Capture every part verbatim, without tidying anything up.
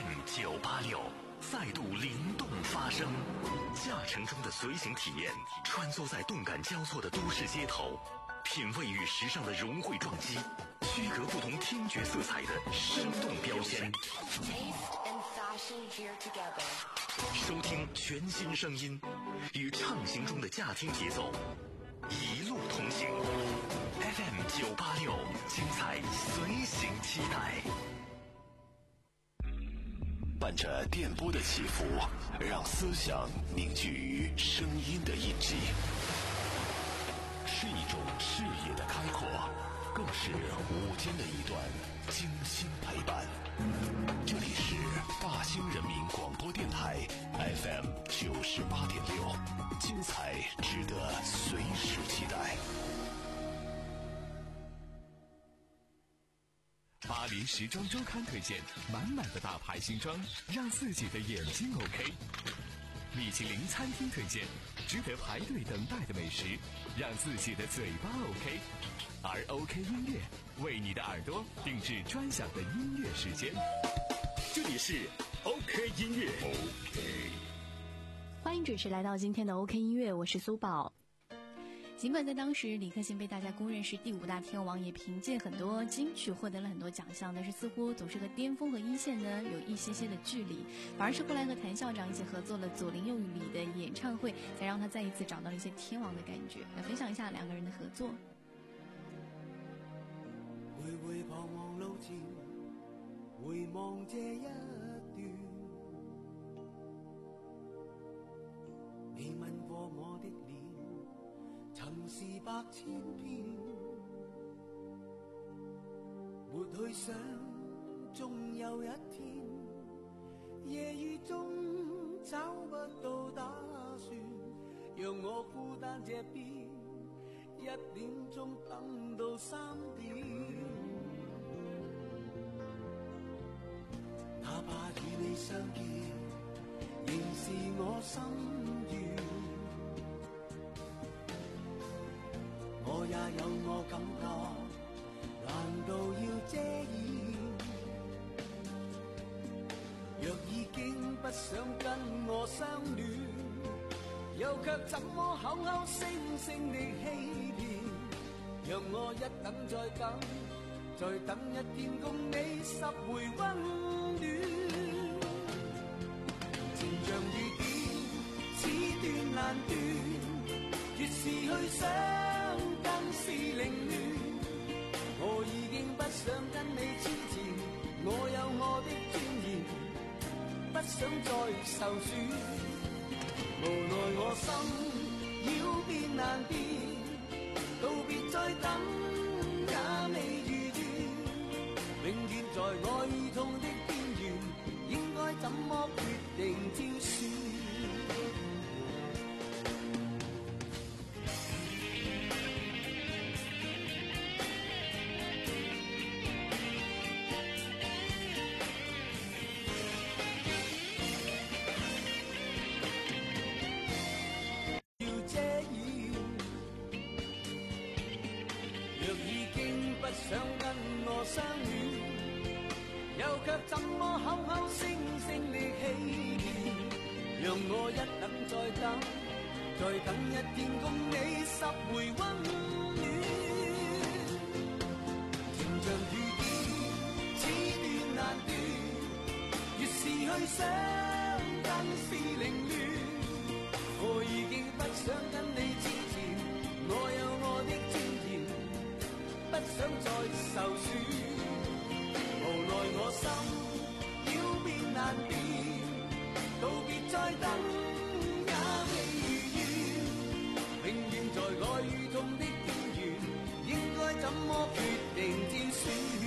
M 九八六再度灵动发声，驾乘中的随行体验，穿梭在动感交错的都市街头，品味与时尚的融汇撞击，区隔不同听觉色彩的生动标签。收听全新声音，与畅行中的驾听节奏一路同行。F M 九八六，精彩随行期待。伴着电波的起伏，让思想凝聚于声音的印记，是一种视野的开阔，更是午间的一段精心陪伴。这里是大兴人民广播电台 F M 九十八点六，精彩值得随时期待。 巴黎时装周刊推荐满满的大牌新装，让自己的眼睛 OK。米其林餐厅推荐值得排队等待的美食，让自己的嘴巴 OK。而 OK 音乐为你的耳朵定制专享的音乐时间。这里是 OK 音乐 OK。 欢迎准时来到今天的 OK 音乐，我是苏宝。尽管在当时李克勤被大家公认是第五大天王，也凭借很多金曲获得了很多奖项，但是似乎总是和巅峰和一线呢有一些些的距离，反而是后来和谭校长一起合作了左邻右里的演唱会，才让他再一次找到了一些天王的感觉。来分享一下两个人的合作。 回回彷徨路前，回望这一段，你吻过我的脸，曾是百千遍，没去想终有一天，夜雨中找不到打算，让我孤單這邊，一點鐘等到三點，哪怕與你相見，仍是我心願。我也有我感覺，難道要遮掩？若已經不想跟我相戀，又卻怎麼口口聲聲地欺騙？讓我一等再等，再等一天共你十回溫暖。情像雨點，此斷難斷，越是去想更是凌亂。我已經不想跟你糾纏，我有我的尊嚴，不想再受損。無奈我心要變難變，道別再等也未如願，永遠在愛痛的邊緣，應該怎麼決定挑選？想跟我相戀，又卻怎麼口口聲聲地欺騙？讓我一等再等，再等一天共你十回溫暖。情像雨點，此斷難斷，越是去想更是凌亂。我已經不想跟你糾纏，我有我的尊嚴，不想再受損，無奈我心要變難變，道別再等也未如願，永遠在愛與痛的邊緣，應該怎麼決定挑選？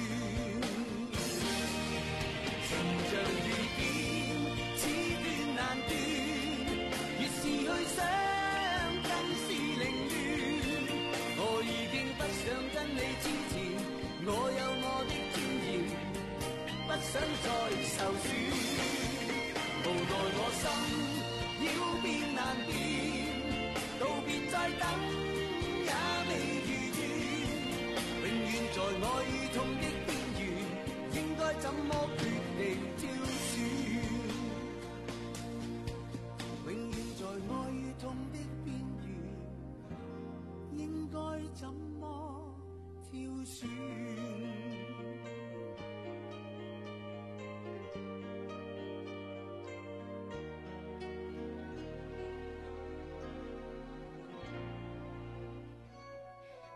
情像雨點，此斷難斷，越是去想更是凌亂。我已經不想跟你糾纏，我有我的尊嚴，不想再受損。無奈我心要變難變，道別再等也未如願，永遠在愛與痛的邊緣，應該怎麼決定挑選？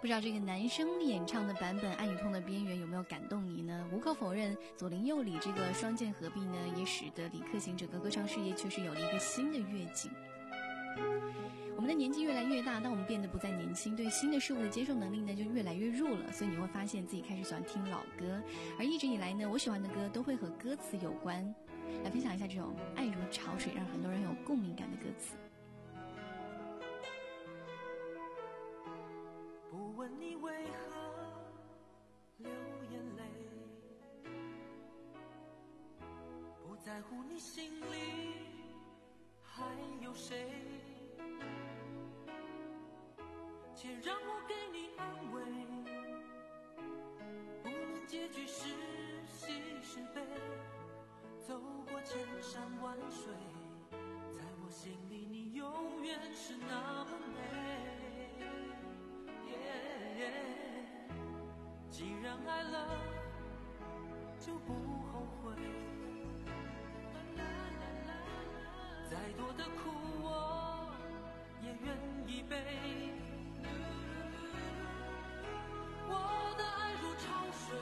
不知道这个男生演唱的版本《爱与痛的边缘》有没有感动你呢？无可否认，左邻右里这个双剑合璧呢，也使得李克勤整个歌唱事业确实有了一个新的跃进。我们的年纪越来越大，当我们变得不再年轻，对新的事物的接受能力呢就越来越弱了，所以你会发现自己开始喜欢听老歌，而一直以来呢，我喜欢的歌都会和歌词有关。来分享一下这种爱如潮水，让很多人有共鸣感的歌词。 不问你为何流眼泪，不在乎你心里还有谁，且让我给你安慰，不论结局是喜是悲，走过千山万水，在我心里你永远是那么美、yeah, 既然爱了就不后悔，再多的苦我也愿意背，我的爱如潮水，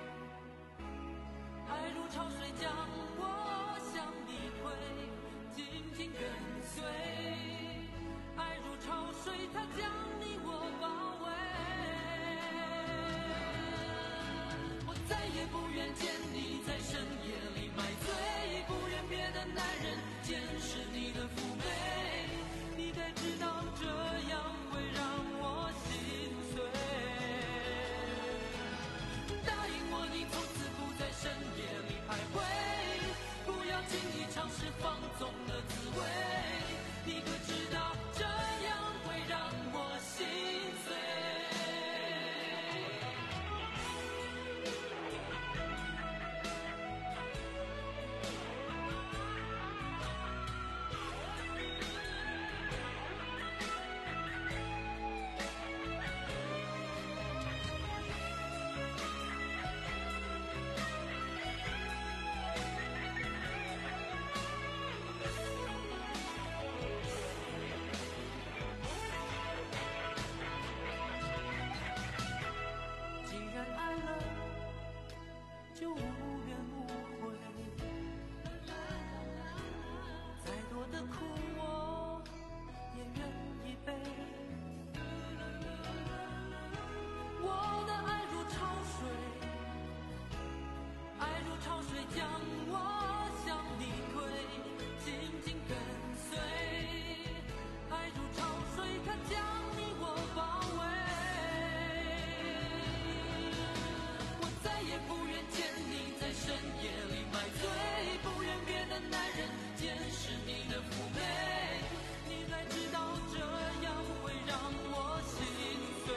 爱如潮水将我向你推，紧紧跟随，爱如潮水它将你我包围，我再也不愿见你在深夜里买醉，不愿别的男人见识你的妩媚，你该知道这样会让我心碎，答应我你从此不在深夜里徘徊，不要轻易尝试放纵的滋味，你可知道这样会让我心碎。既然爱了就无怨无悔，再多的苦我也愿意背，我的爱如潮水，爱如潮水将我向你推，紧紧跟随，爱如潮水它将你我包围，我再也不愿见你在深夜里买醉，不愿别的男人见识你的妩媚，你该知道这样会让我心碎，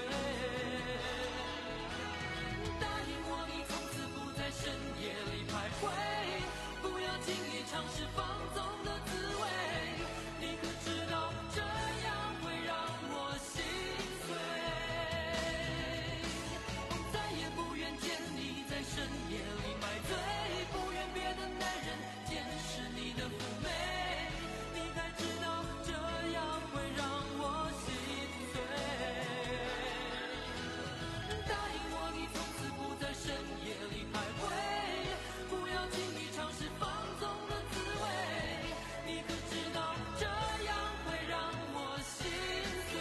答应我你从此不在深夜里徘徊，不要轻易尝试放纵的滋味，你可知道这样会让我心碎，我再也不愿见你在深夜里买醉，不愿别的男人见识你的妩媚，你该知道这样会让我心碎，答应我你从此不在深夜里徘徊，不要轻易尝试放纵的滋味，你可知道这样会让我心碎。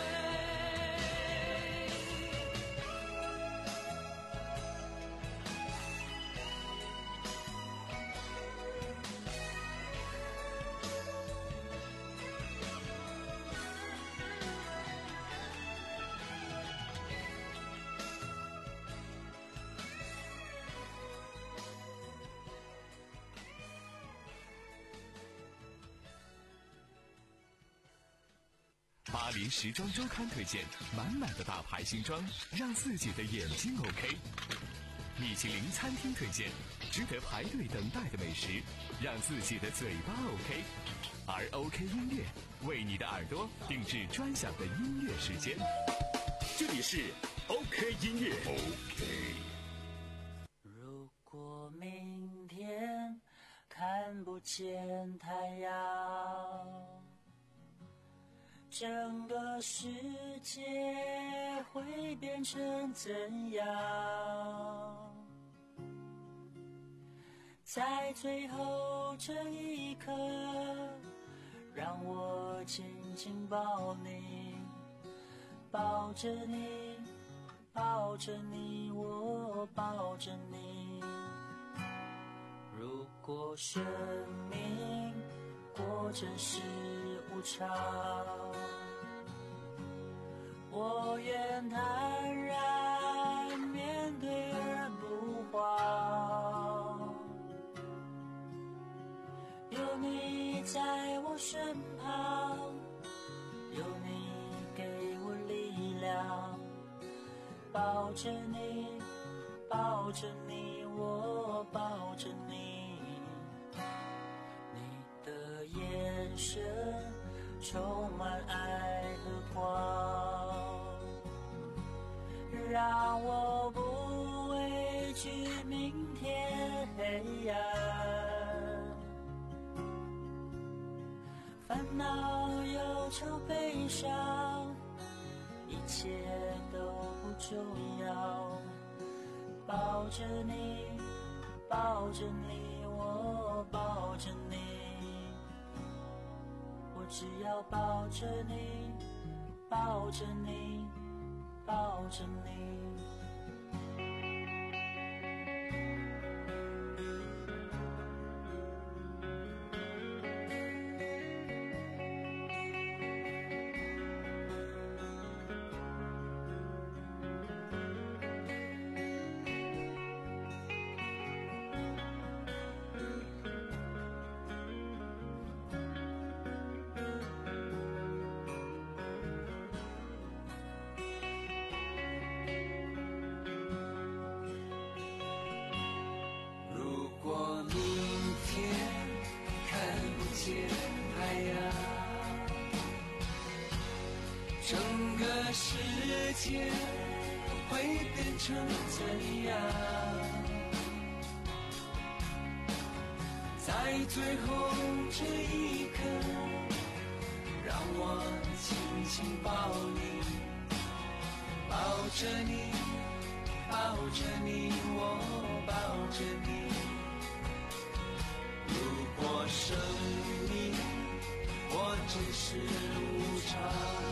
巴黎时装周刊推荐满满的大牌新装，让自己的眼睛 OK。米其林餐厅推荐值得排队等待的美食，让自己的嘴巴 OK。而 OK 音乐为你的耳朵定制专享的音乐时间。这里是 OK 音乐。OK。 如果明天看不见太阳， 整个世界会变成怎样？在最后这一刻，让我紧紧抱你，抱着你，抱着你，我抱着你。如果生命果真是无常，我愿坦然面对而不慌。有你在我身旁，有你给我力量，抱着你，抱着你，我抱着你。你的眼神充满爱和光，让我不畏惧明天黑暗。烦恼、忧愁、悲伤，一切都不重要。抱着你，抱着你，我抱着你。我只要抱着你，抱着你，抱着你。太阳，整个世界会变成怎样？在最后这一刻，让我紧紧抱你，抱着你，抱着你，我抱着你。如果生命果真是无常，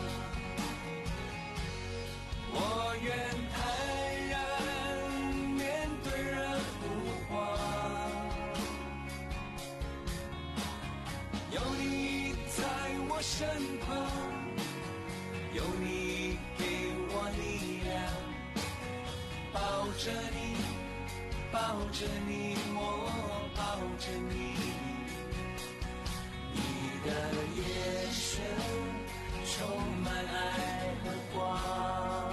我愿坦然面对而不慌。有你在我身旁，有你给我力量，抱着你，抱着你，我抱着你。你的眼神充满爱和光，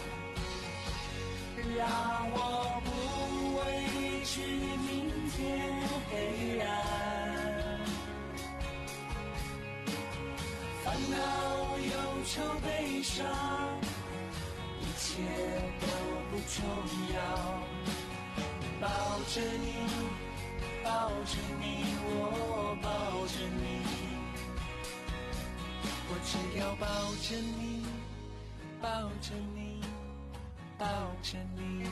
让我不畏惧明天黑暗。烦恼、忧愁、悲伤，一切都不重要。抱着你，抱着你，我抱着你。我只要抱着你，抱着你，抱着你。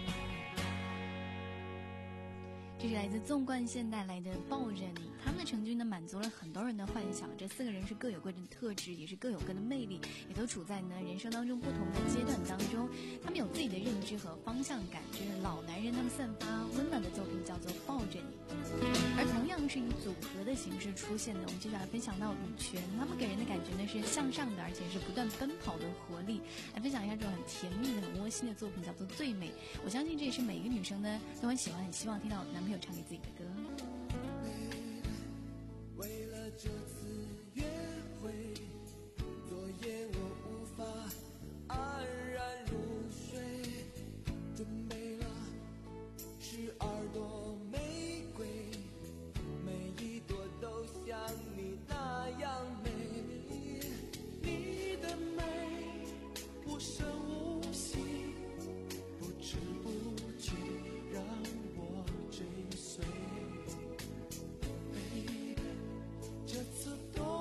这是来自纵贯线带来的抱着你。他们的成军呢，满足了很多人的幻想。这四个人是各有各的特质，也是各有各的魅力，也都处在呢人生当中不同的阶段当中。他们有自己的认知和方向感，这是老男人他们散发温暖的作品，叫做抱着你。而同样是以组合的形式出现的，我们接下来分享到羽泉，他们给人的感觉呢是向上的，而且是不断奔跑的活力。来分享一下这种很甜蜜的、很窝心的作品，叫做最美。我相信这也是每一个女生呢都很喜欢、很希望听到男朋友唱给自己的歌。 为了这次约会，昨夜我无法安然入睡，准备了十二朵玫瑰，每一朵都像你那样美。你的美无声无息，不知不觉让我追随。这次多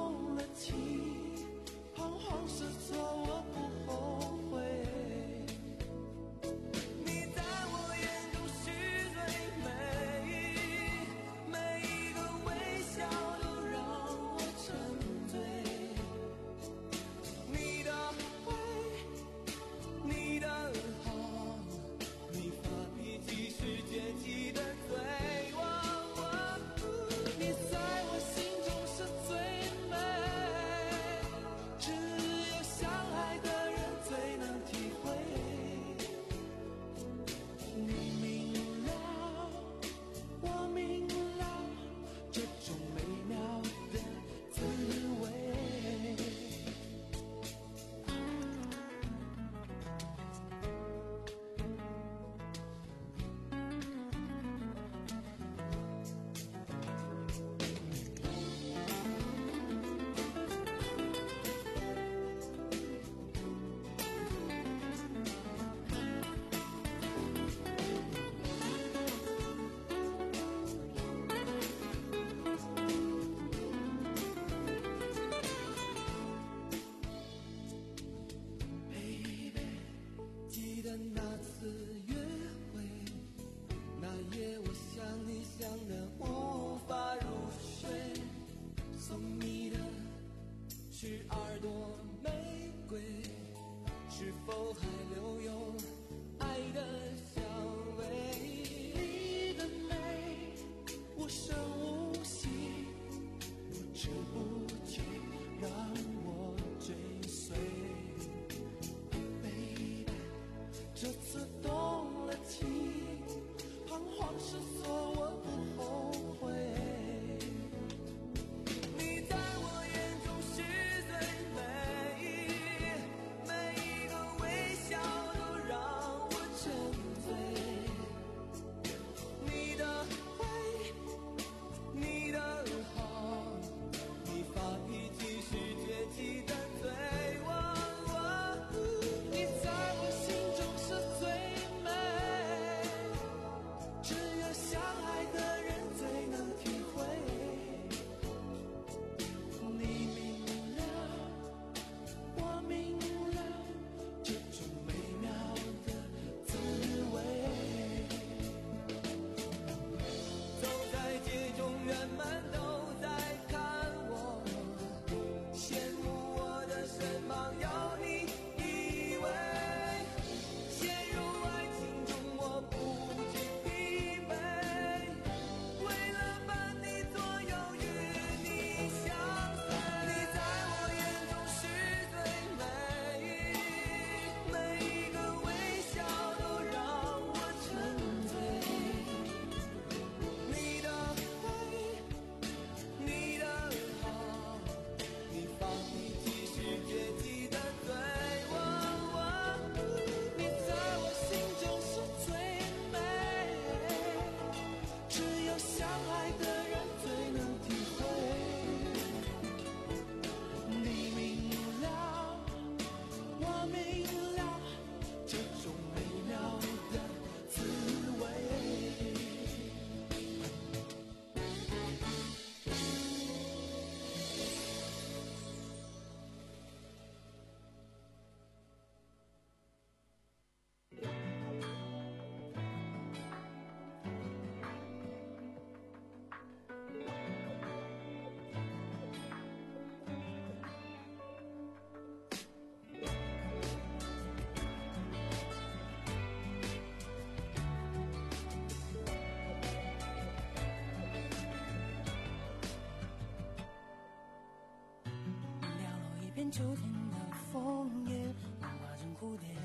片秋天的枫叶，幻化成蝴蝶，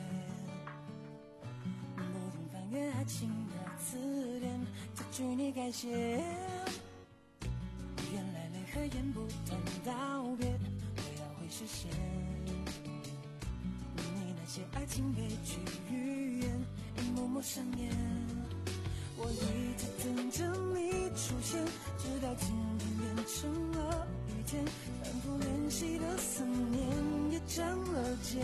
不停翻阅爱情的字典，再据你改写。原来泪和眼不谈道别，未来会实现。你那些爱情悲剧语言，一幕幕上演。我一直等着你出现，直到今天变成了雨天，反复联系的思念也长了茧。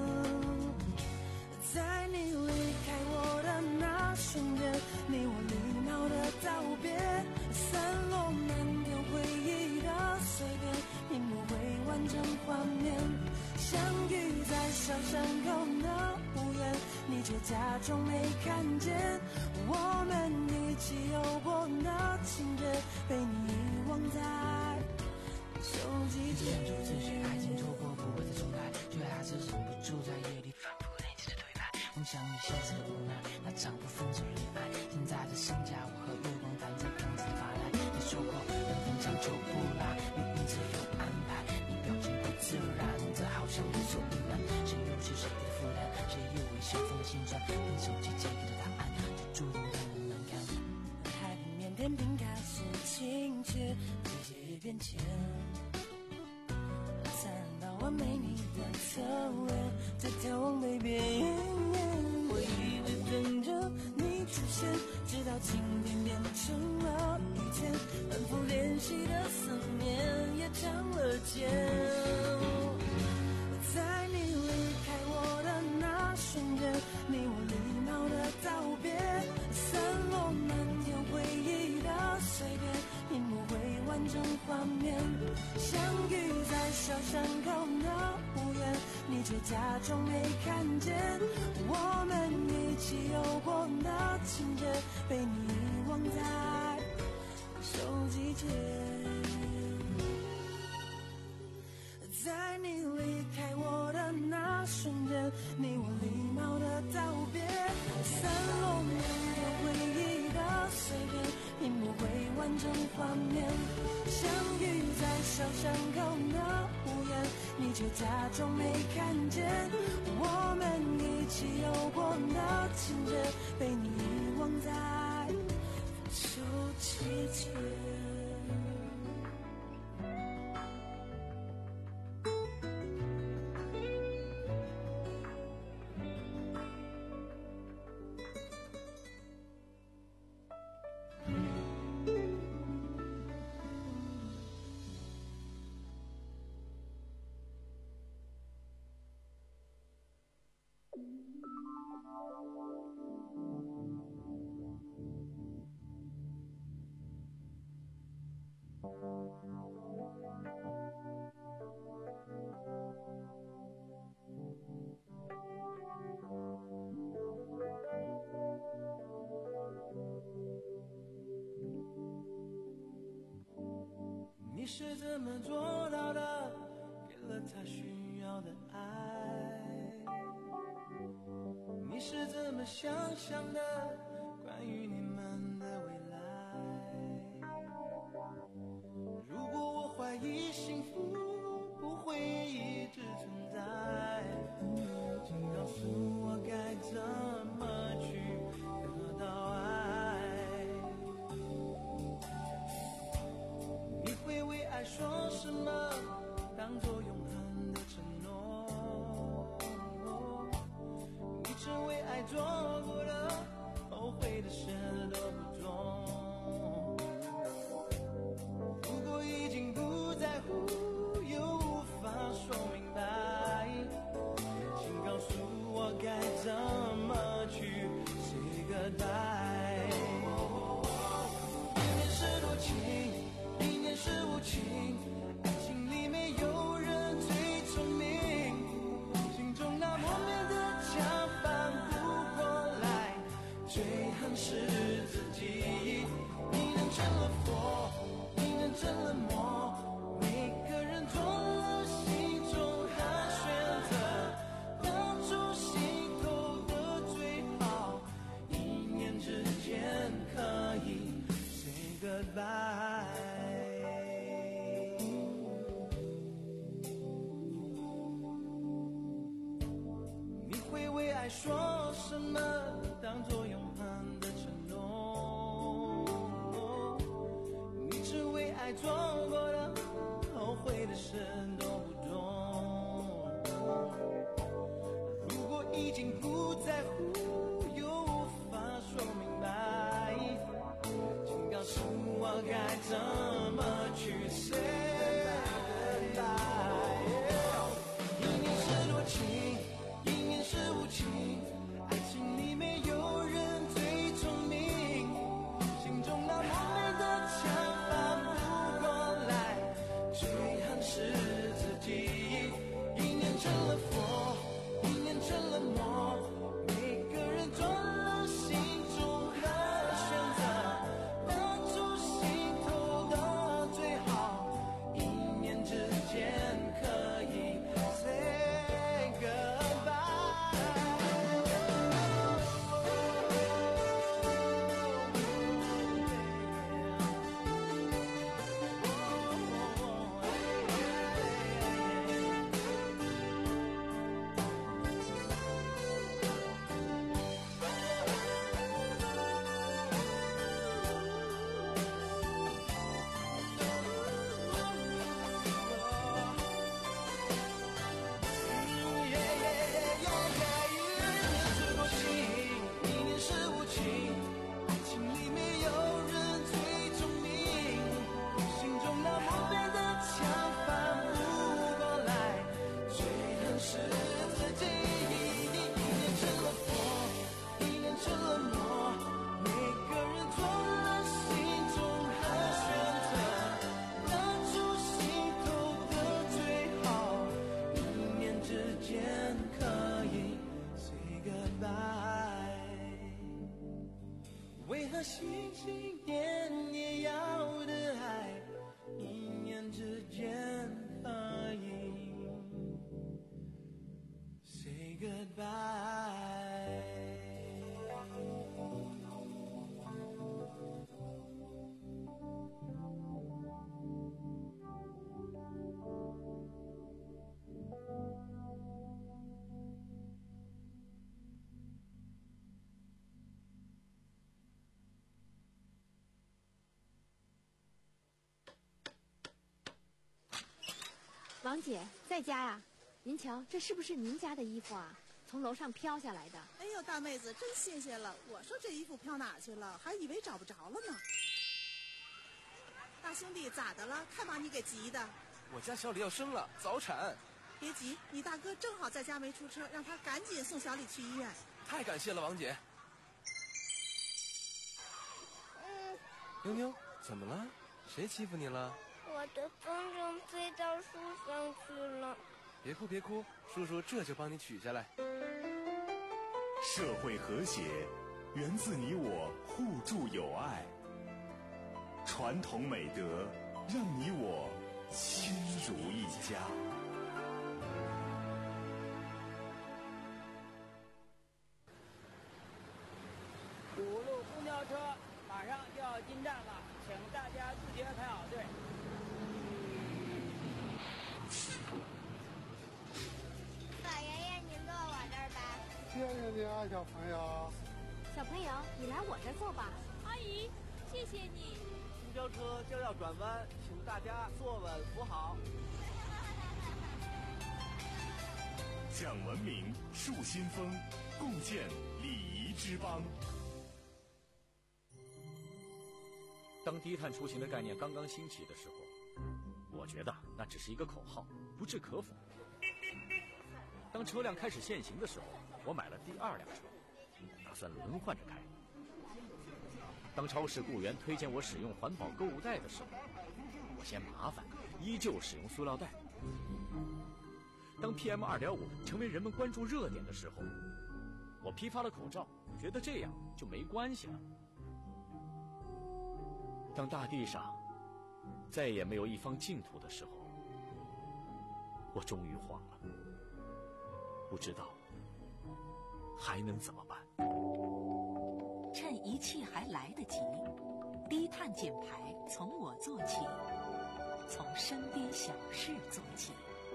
在你离开我的那瞬间，你我礼貌的道别，散落满天回忆的碎片，拼不回完整画面。相遇在小山口的屋檐，你却假装没看见。我们一起有过的情节，被你遗忘在手机间。想说这些爱情错过不会再重来，却还是忍不住在夜里反复联系的对白。梦想你消失的无奈，那场不分手恋爱，现在的新家我和月光弹在刚才发来。你说过缘分长久不来，你一直有安排，你表情不自然，这好像理所当然。谁又是谁的负担，谁又为谁分了心酸，用手机解决的答案，就注定让人难堪。海平面天平开始倾斜，季节也变迁，三到完美你的侧脸，在眺望北边。我以为等着你出现，直到今天变成了雨天，反复联系的思念也长了茧。在你离开我的那瞬间，你我礼貌的道别，散落满天回忆的碎片，拼不回完整画面。相遇在小山口的屋檐，你却假装没看见。我们一起有过的情节，被你遗忘在手机间。在你离开我的那瞬间，你我礼貌的道别，散落满天回忆的碎片，拼不回完整画面。相遇在小山口的屋檐，你却假装没看见。我们一起有过的情节，被你遗忘在是怎么做到的？给了他需要的爱。你是怎么想象的？关于你们的未来。如果我怀疑幸福不会一直存在，请告诉我该怎么去得到爱。你会为爱说什么？当作永恒的承诺。你曾为爱做过的后悔的事都不重。如果已经不在乎又无法说明白，请告诉我该怎么去 say goodbye。 一念是多情，一念是无情，爱情里没有人最聪明，心中那磨灭的墙翻不过来，最恨是自己。你认成了佛，你认成了魔，每个人做了心中的选择，当初心头的最好，一念之间可以 say goodbye。你会为爱说什么？当作永恒的承诺。你只为爱做过的后悔的事都不重。如果已经不在乎又无法说明白，请告诉我该怎么去 say goodbye。 一念是多情，一念是无情，爱情里没有人最聪明，心中那磨灭的墙翻不过来，最恨是自己。一念成了佛，一念成了魔，每个人做了心中的选择，当初心头的最好，一念之间可以 say goodbye。 为何心心念念要的爱，一念之间可以 say goodbye。 王姐在家呀？您瞧，这是不是您家的衣服啊？从楼上飘下来的。 哎呦，大妹子真新鲜了！我说这衣服飘哪去了，还以为找不着了呢。大兄弟咋的了？看把你给急的。 我家小李要生了，早产。 别急，你大哥正好在家没出车，让他赶紧送小李去医院。 太感谢了，王姐。 嗯， 妞妞，怎么了？谁欺负你了？ 我的风筝飞到树上去了。 别哭别哭，叔叔这就帮你取下来。 社会和谐源自你我互助友爱，传统美德让你我亲如一家。 五路公交车马上就要进站了，请大家自觉排好队。 老爷爷，您坐我这儿吧。 谢谢你啊，小朋友。 小朋友，你来我这儿坐吧。 阿姨，谢谢你。 公交车就要转弯，请大家坐稳扶好。 讲文明，树新风，共建礼仪之邦。 当低碳出行的概念刚刚兴起的时候，我觉得那只是一个口号，不置可否。当车辆开始限行的时候，我买了第二辆车，打算轮换着开。当超市雇员推荐我使用环保购物袋的时候，我嫌麻烦，依旧使用塑料袋。当 P M 二点五 成为人们关注热点的时候，我批发了口罩，觉得这样就没关系了。当大地上再也没有一方净土的时候，我终于慌了，不知道还能怎么办。 趁一切还来得及，低碳减排从我做起，从身边小事做起。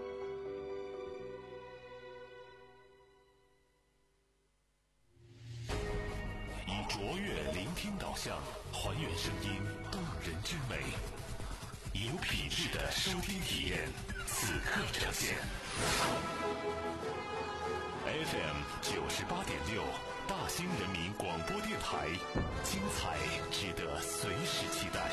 以卓越聆听导向，还原声音动人之美，有品质的收听体验，此刻呈现。F M 九十八点六，大兴人民广播电台，精彩值得随时期待。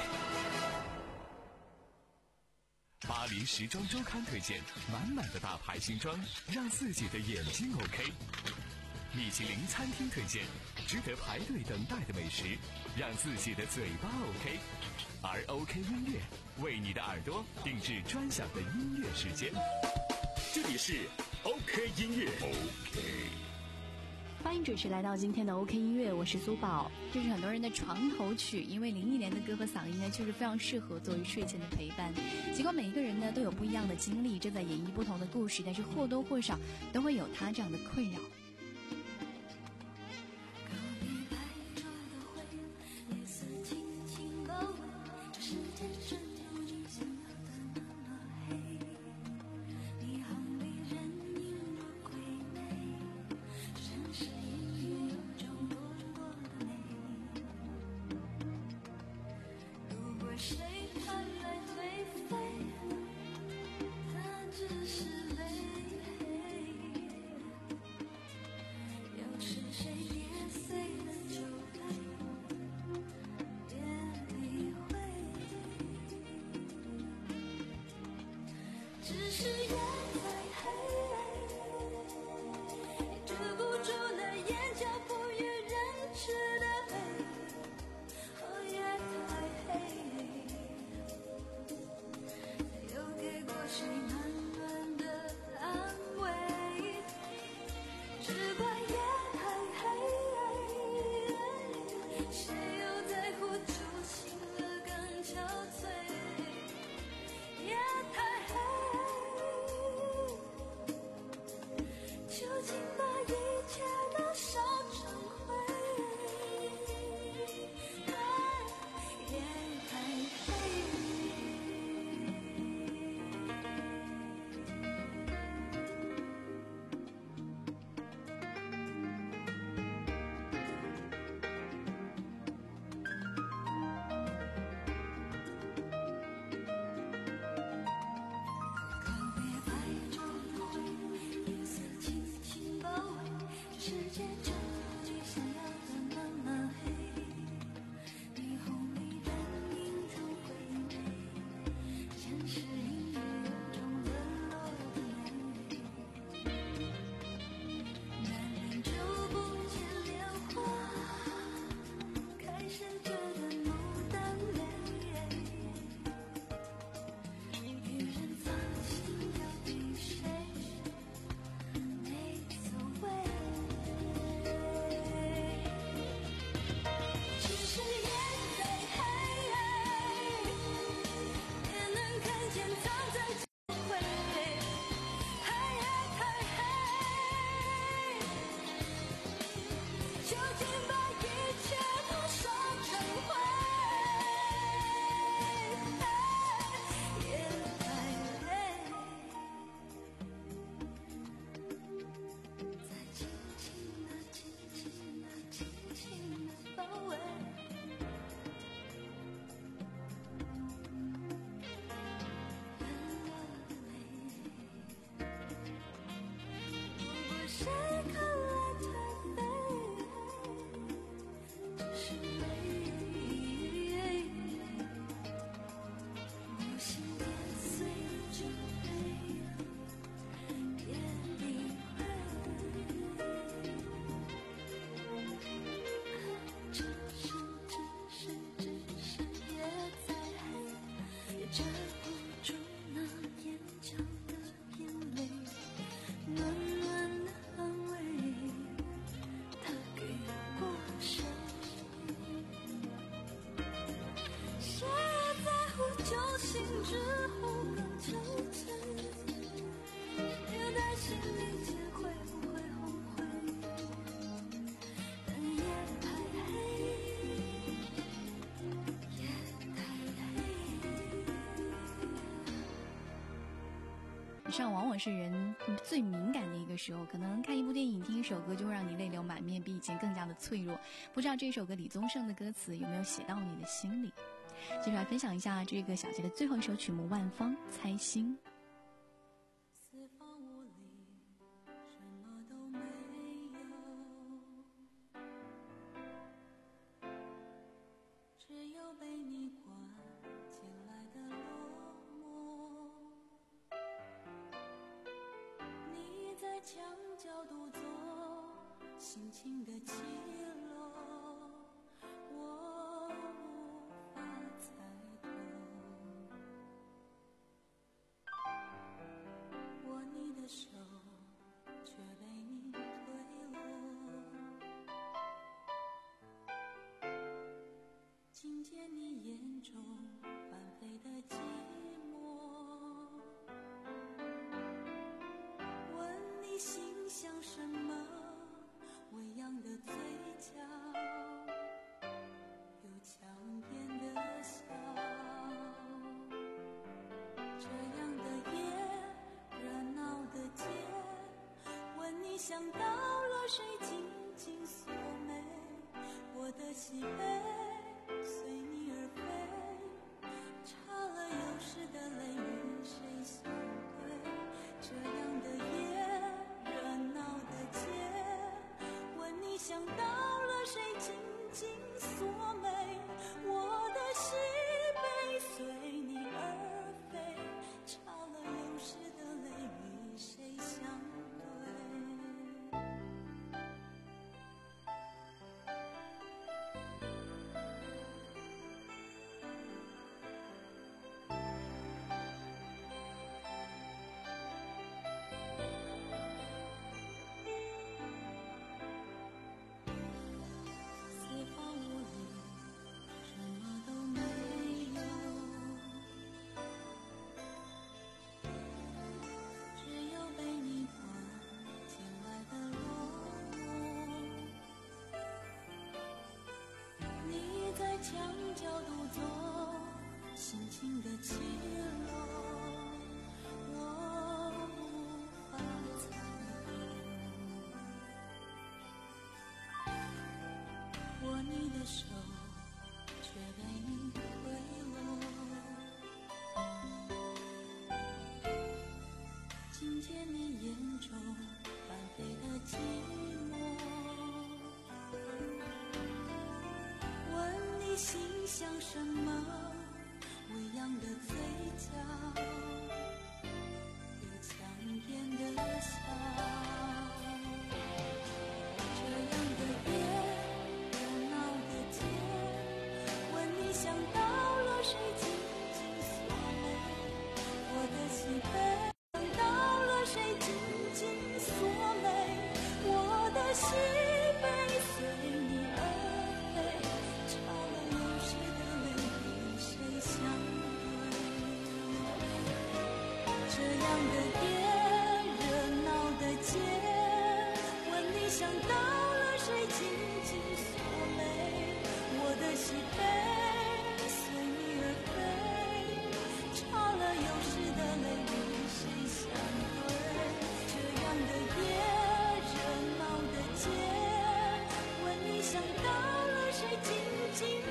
巴黎时装周刊推荐满满的大牌新装，让自己的眼睛 OK。米其林餐厅推荐值得排队等待的美食，让自己的嘴巴 OK。而 OK 音乐为你的耳朵定制专享的音乐时间。这里是 OK 音乐 OK。 欢迎准时来到今天的 OK 音乐，我是苏宝。这是很多人的床头曲，因为林忆莲的歌和嗓音呢，确实非常适合作为睡前的陪伴。尽管每一个人呢都有不一样的经历，正在演绎不同的故事，但是或多或少都会有他这样的困扰。 晚上往往是人最敏感的一个时候，可能看一部电影、听一首歌就会让你泪流满面，比以前更加的脆弱。不知道这首歌李宗盛的歌词有没有写到你的心里？接着来分享一下这个小节的最后一首曲目《万芳猜心》。 四方无力，什么都没有，只有被你关进来的落寞。你在墙角独坐，心情的起落，我无法猜透。握你的手，却被你推落，听见你眼中翻飞的寂寞，问你心想什么，微扬的嘴角，有强颜的笑。这样的夜，热闹的街，问你想到了谁，紧紧锁眉，我的喜悲随你而飞，擦了有时的泪与谁相对。这样的夜，热闹的街，问你想到了谁，紧紧锁眉，我的喜悲随你而飞，擦了有时的泪与谁相对。四方无力，什么都没有，只有被你关进来的落寞。你在墙角独坐，心情的起落，我无法猜透。握你的手，却被你推落，听见你眼中翻飞的寂寞，问你心想什么，微扬的嘴角，有强颜的笑。这样的夜，热闹的街，问你想到了谁，紧紧锁眉，我的喜悲想到了谁，紧紧锁眉，我的喜悲随你而飞，擦了有时的泪与谁相对。这样的夜，热闹的街，问你想到了谁，紧紧锁眉，我的喜悲随你而飞，擦了有时的泪与谁相对。这样的夜，热闹的街，问你想到了谁，紧紧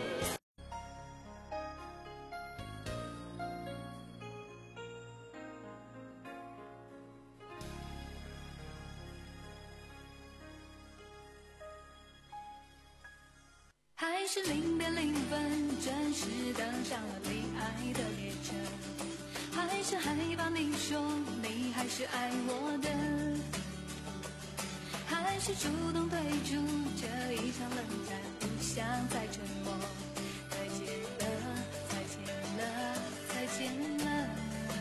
还是零点零分，准时登上了离爱的列车。还是害怕你说你还是爱我的，还是主动退出这一场冷战，不想再沉默。再见了，再见了，再见了。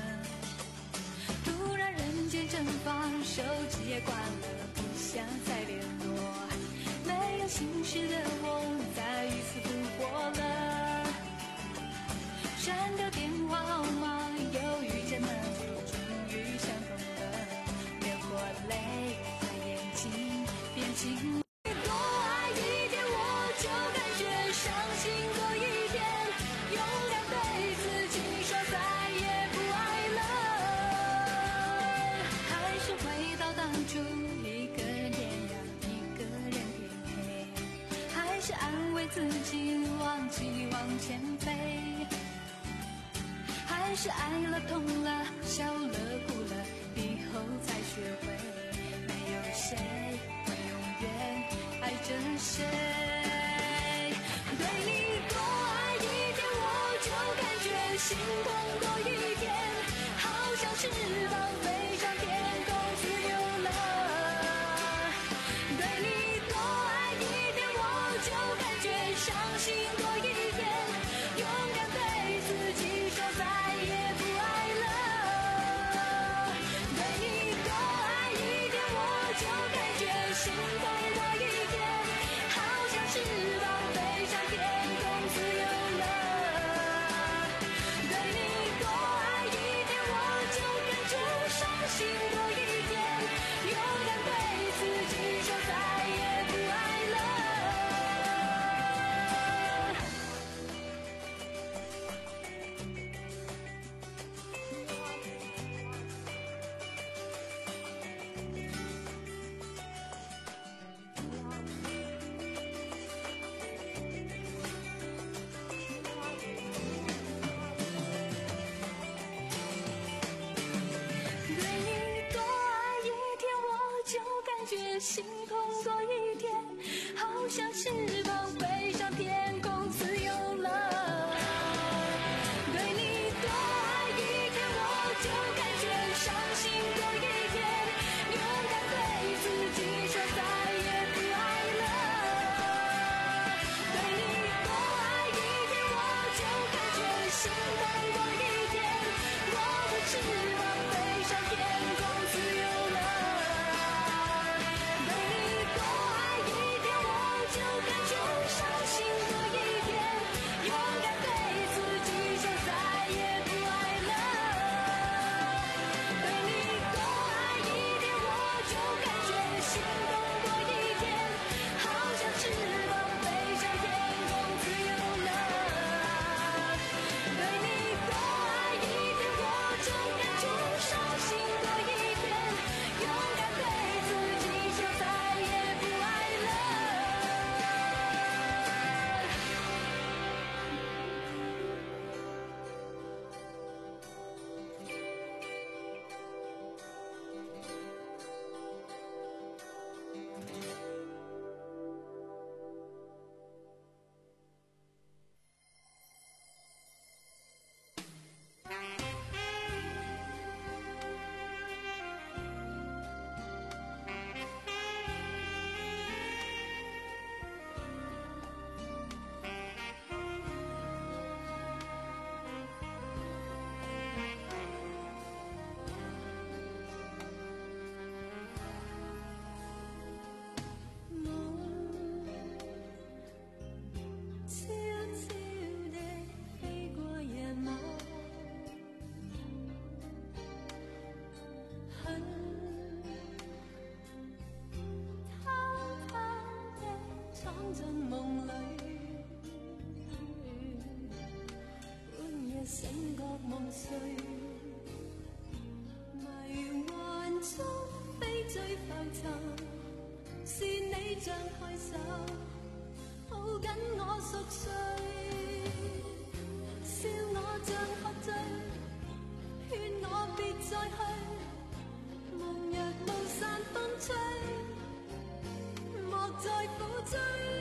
突然人间蒸发，手机也关了，不想再联络。没有心事的我，再一次复活了。删掉电话号码，犹豫这么久，终于想通了。流过泪的眼睛变晴。多爱一点，我就感觉伤心多一点。勇敢对自己说，再也不爱了。 记忘记往前飞，还是爱了痛了笑了哭了以后才学会，没有谁会永远爱着谁。对你多爱一点，我就感觉心痛多一点，好像翅膀飞上天空自由了。对你多爱一点，我就感觉伤心多一点，勇敢对自己说再也不爱了。对你多爱一点，我就感觉心痛多一点，好像翅膀飞上天空自由了。对你多爱一点，我就感觉伤心多一点，勇敢对自己说再也不爱了。对你多爱一点，我就感觉心痛多一点，好像翅膀飞上天空自由了。对你多爱一点，我就感觉伤心多一点，勇敢对自己说再也不爱了。对你多爱一点，我就感觉心痛多一点，我的翅膀飞上天空自由了。对你多爱一点，我就感觉伤心多一点，勇敢对自己说再也不爱了。对你多爱一点，我就感觉心动多一点，好像翅膀飞上天空自由了。对你多爱一点，我就感觉伤心多一点，勇敢对自己说再也不爱了。悄悄地飛過夜晚，很偷偷地闖進夢裏，半夜醒覺夢碎，迷幻中飛追浮沉，是你張開手抱緊我熟睡，笑我像喝醉，勸我別再去，夢若霧散風吹，莫再苦追。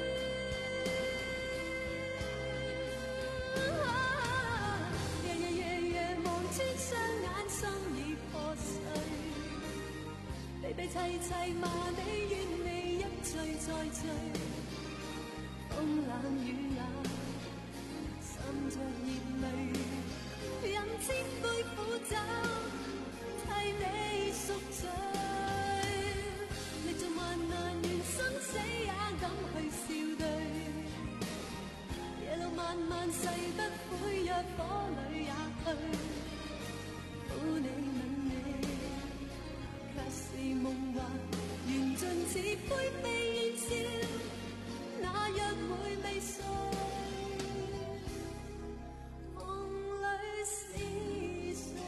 夜夜夜夜望穿雙眼，心已破碎，悲悲凄凄罵你，怨你一醉再醉。風冷雨冷，滲着熱淚，任千杯苦酒替你贖罪。歷盡萬難緣生死也敢去笑對，夜路漫漫誓不悔，若火裏也去。抱你吻你，卻是夢幻，緣盡似灰飛煙消。那約會未碎，夢裏是誰？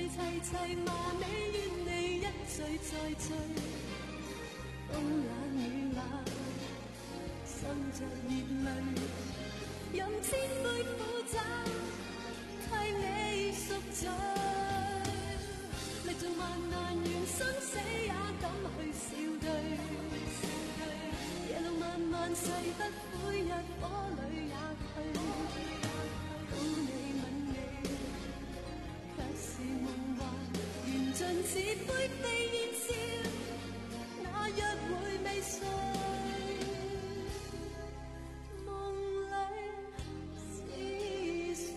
齊齊罵你怨你一醉再醉，風冷雨冷，滲着熱淚，任千杯苦酒替你贖罪，歷盡萬難緣生死也敢去笑對，夜路漫漫誓不悔，日火裏也退，抱你吻你卻是夢幻，緣盡似灰飛煙消，那約會未遂，夢裏是誰？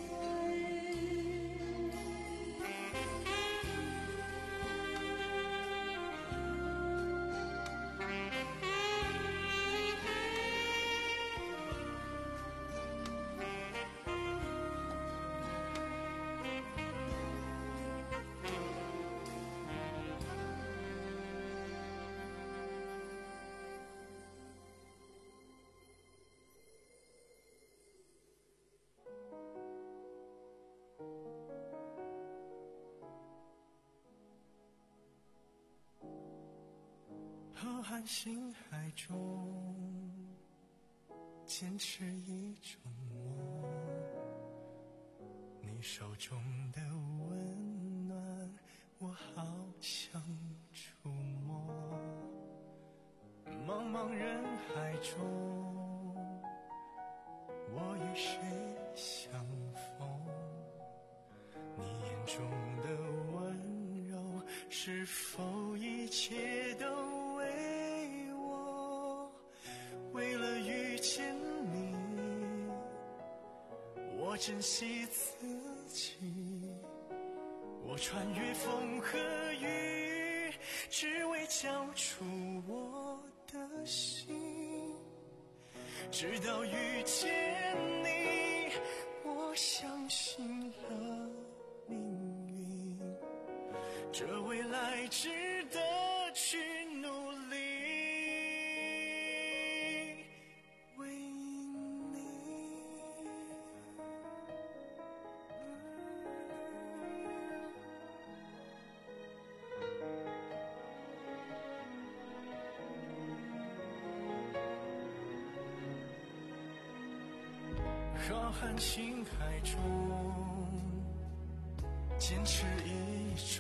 浩瀚星海中，坚持一种梦，你手中的温暖，我好想触摸。茫茫人海中，我与谁相逢？你眼中的温柔，是否一切都为我？为了遇见你，我珍惜自己，我穿越风和雨，只为交出我的心。直到遇见你，我相信了命运，这未来值得去努力，为你。浩瀚星海中，坚持一种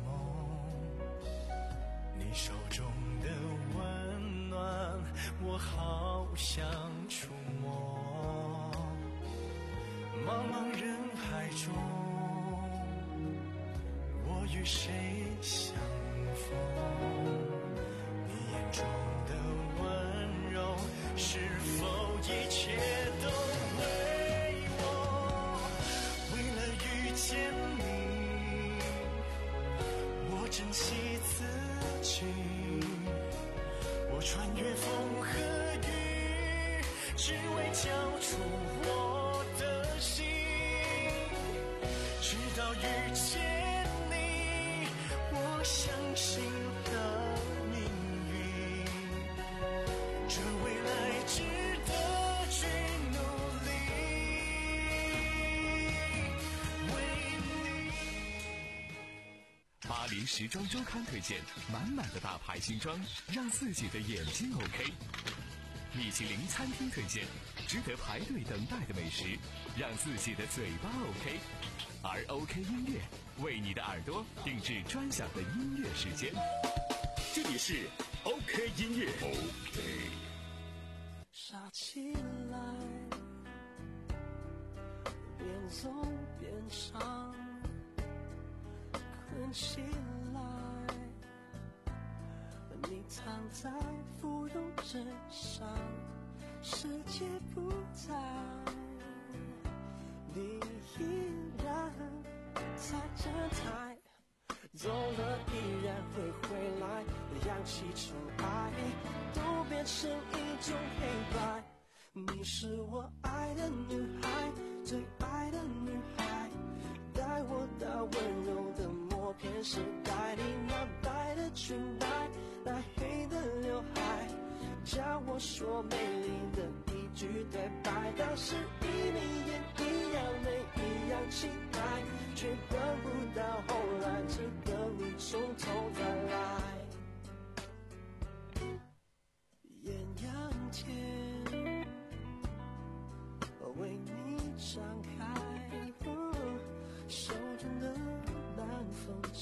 你手中的温暖，我好想触摸。茫茫人海中，我与谁相逢？你眼中的温柔，是否一切都为我？为了遇见你，我珍惜自己，我穿越风和雨，只为交出我的心。直到遇见你，我相信了命运，这未来值得去努力，为你。 巴黎时装周刊推荐满满的大牌新装，让自己的眼睛 OK。米其林餐厅推荐值得排队等待的美食，让自己的嘴巴 OK。而 OK 音乐为你的耳朵定制专享的音乐时间，这里是 OK 音乐。OK。 傻起来，边走边唱，困起来，你躺在芙蓉枕上，世界不在，你依然在站台，走了依然会回来，氧气尘埃都变成一种黑白。你是我爱的女孩，最爱的女孩，带我到温柔的默片时代，你那白的裙摆，那黑的刘海，叫我说美丽的一句对白，但是一眯眼一样美一样期待，却等不到后来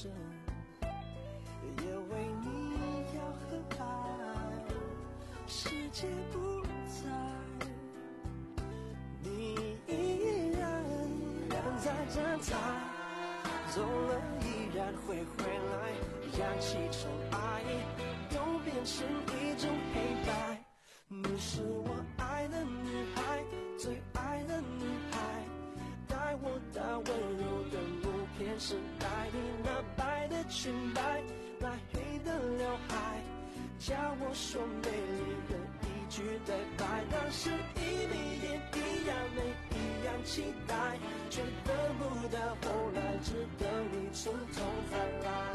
生，也为你要和爱。世界不在，你依然人在站台，走了依然会回来，扬起尘埃，都变成一种黑白。你是我爱的女孩，最爱的女孩，带我到温柔的路片时，带你那白的裙摆，那黑的刘海，叫我说美丽的一句对白。当时一眯眼一样美一样期待，却等不到后来，只等你从头再来，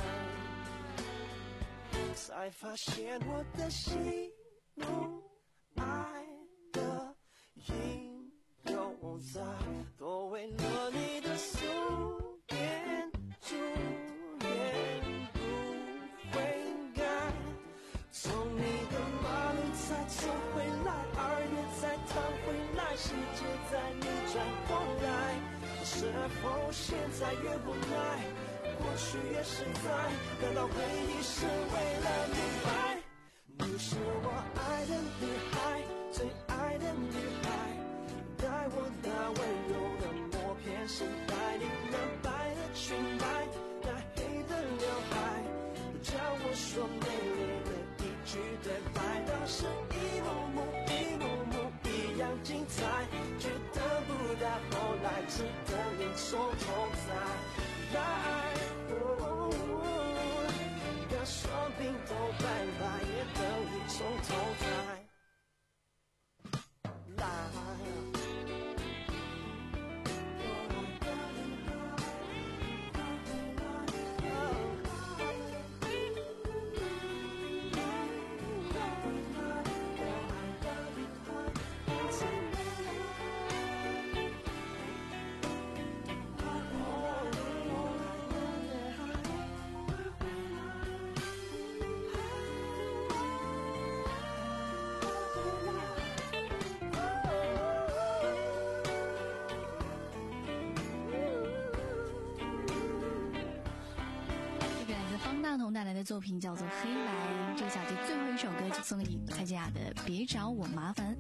才发现我的心中爱的应有在，多为了你的夙愿祝愿不会改。从你的马路再走回来，二月再趟回来，世界在你转过来，是否现在越无奈，过去越实在，难道回忆是为了明白？你是我爱的女孩，最爱的女孩，带我到温柔的默片时，带你那白的裙摆，那黑的刘海，叫我说美丽的一句对白。当时一幕幕一幕幕一样精彩，却得不到后来，只等你从头再来。让双鬓都白白，也等你从头再来。 大同带来的作品叫做《黑白》，这小节最后一首歌就送给蔡健雅的《别找我麻烦》。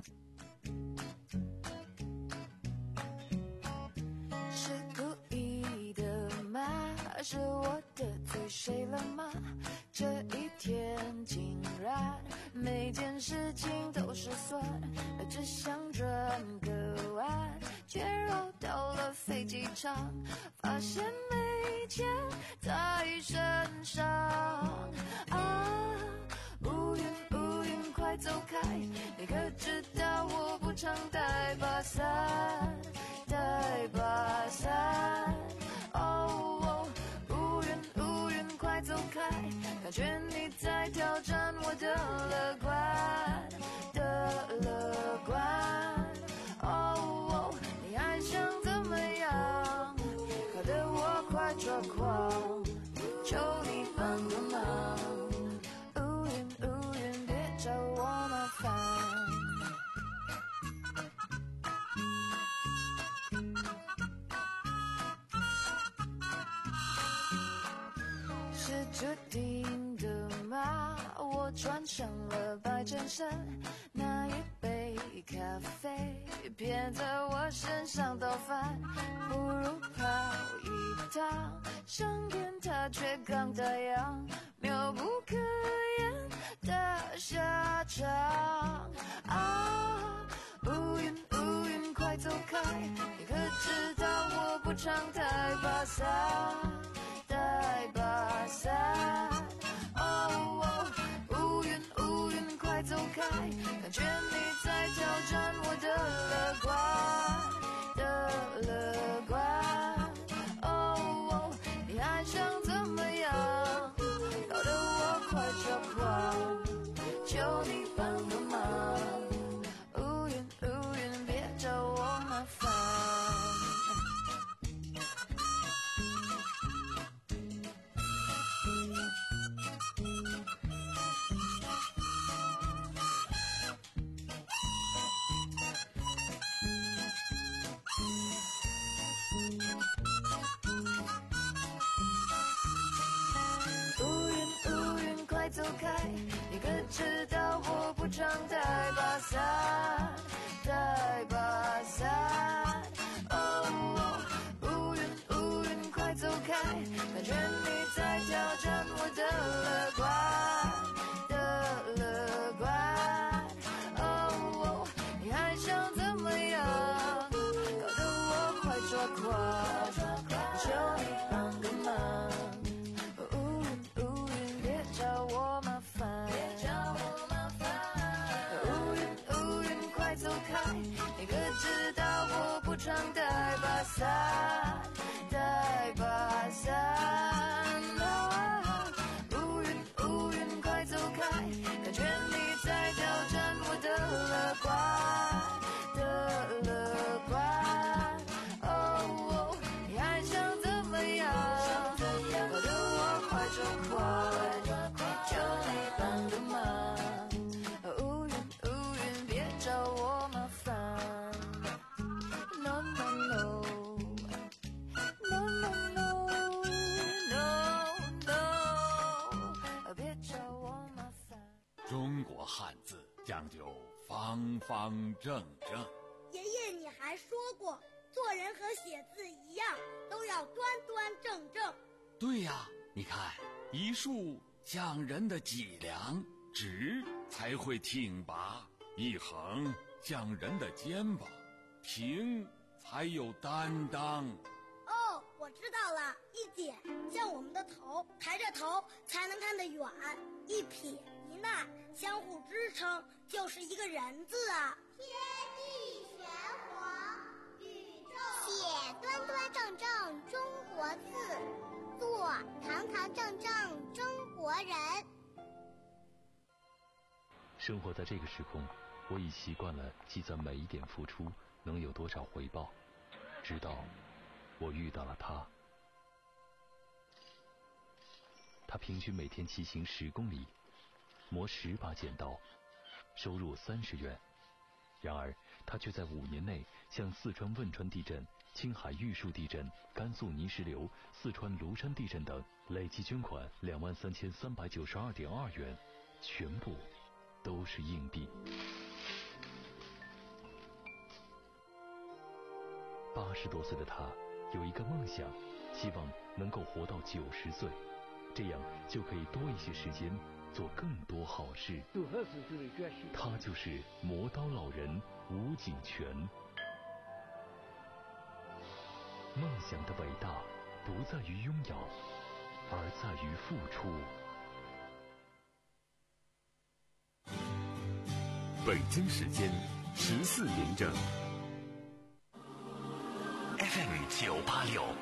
是故意的吗？是我得罪谁了吗？这一天竟然每件事情都失算，只想转个弯，却绕到了飞机场，发现没钱在身上。啊，乌云乌云快走开，你可知道我不常带把伞，带把伞。哦，乌云乌云快走开，感觉你在挑战我的乐观的乐观。哦，你还想怎么样？搞得我快抓狂，求你帮个忙。乌云乌云别找我麻烦。是注定的吗？我穿上了白衬衫，那一杯咖啡偏在我身上倒翻，不如跑一趟，上天它却刚打烊，妙不可言的下场。啊，乌云乌云快走开，你可知道我不常带把伞，带把伞。哦，乌云乌云快走开，感觉你在挑战我的乐观的乐观。哦，你还想怎么样？搞得我快抓狂，求你帮个忙。乌云乌云别找我麻烦。 开，你可知道我不常带把伞，带把伞。哦，乌云乌云快走开，感觉你在挑战我的乐观的乐观。哦，你还想怎么样？搞得我快抓狂，求你帮个忙。乌云乌云别找我麻烦，别找我麻烦。乌云乌云快走开，你可知道我不常带把伞，带把伞。乌云乌云快走开，感觉你在挑战我的乐观的乐观。哦，你还想怎么样？搞得我快抓狂，求你帮个忙。乌云乌云别找我麻烦。No no no no no no no， 别找我麻烦。 中国汉字讲究方方正正。 爷爷，你还说过，做人和写字一样，都要端端正正。 对呀，你看，一竖讲人的脊梁，直才会挺拔；一横讲人的肩膀，平才有担当。 哦，我知道了，一点像我们的头，抬着头才能看得远；一撇一捺相互支撑，就是一个人字啊。 天地玄黄，宇宙写端端正正中国字，做堂堂正正中国人。 生活在这个时空，我已习惯了计算每一点付出能有多少回报，直到我遇到了他。他平均每天骑行十公里，磨十把剪刀，收入三十元。然而他却在五年内向四川汶川地震、青海玉树地震、甘肃泥石流、四川庐山地震等累计捐款两万三千三百九十二点二元，全部都是硬币。八十多岁的他有一个梦想，希望能够活到九十岁，这样就可以多一些时间做更多好事。他就是磨刀老人吴景全。梦想的伟大不在于拥有，而在于付出。 北京时间十四点整 F M 九八六。